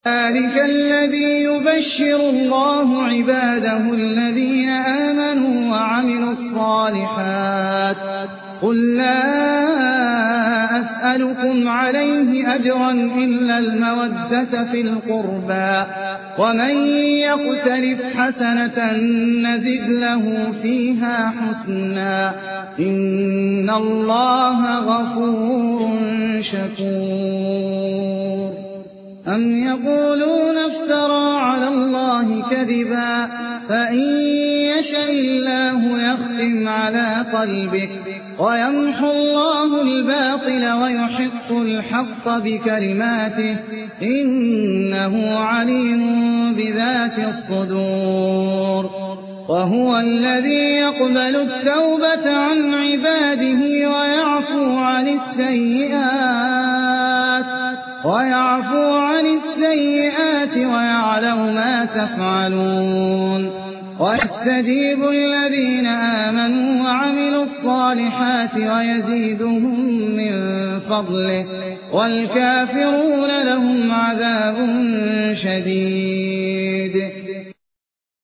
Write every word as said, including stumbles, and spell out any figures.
ذلك الذي يبشر الله عباده الذين آمنوا وعملوا الصالحات قل لا أسألكم عليه أجرا إلا المودة في القربى ومن يقترف حسنة نزد له فيها حسنا إن الله غفور شكور. أم يقولون افترى على الله كذبا فإن يشاء الله يختم على قلبك ويمحو الله الباطل ويحق الحق بكلماته إنه عليم بذات الصدور. وهو الذي يقبل التوبة عن عباده ويعفو عن السيئات ويعفو عن السيئات ويعلم ما تفعلون. ويستجيب الذين آمنوا وعملوا الصالحات ويزيدهم من فضله والكافرون لهم عذاب شديد.